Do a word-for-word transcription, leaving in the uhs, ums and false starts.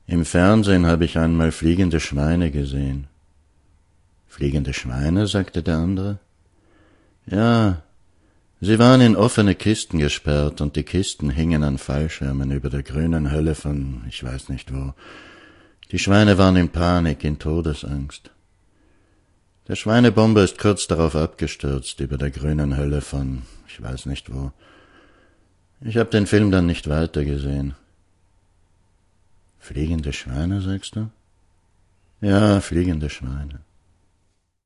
Im Fernsehen habe ich einmal fliegende Schweine gesehen. Fliegende Schweine, sagte der andere. Ja, sie waren in offene Kisten gesperrt und die Kisten hingen an Fallschirmen über der grünen Hölle von ich weiß nicht wo. Die Schweine waren in Panik, in Todesangst. Der Schweinebomber ist kurz darauf abgestürzt über der grünen Hölle von ich weiß nicht wo. Ich habe den Film dann nicht weitergesehen. Fliegende Schweine, sagst du? Ja, fliegende Schweine.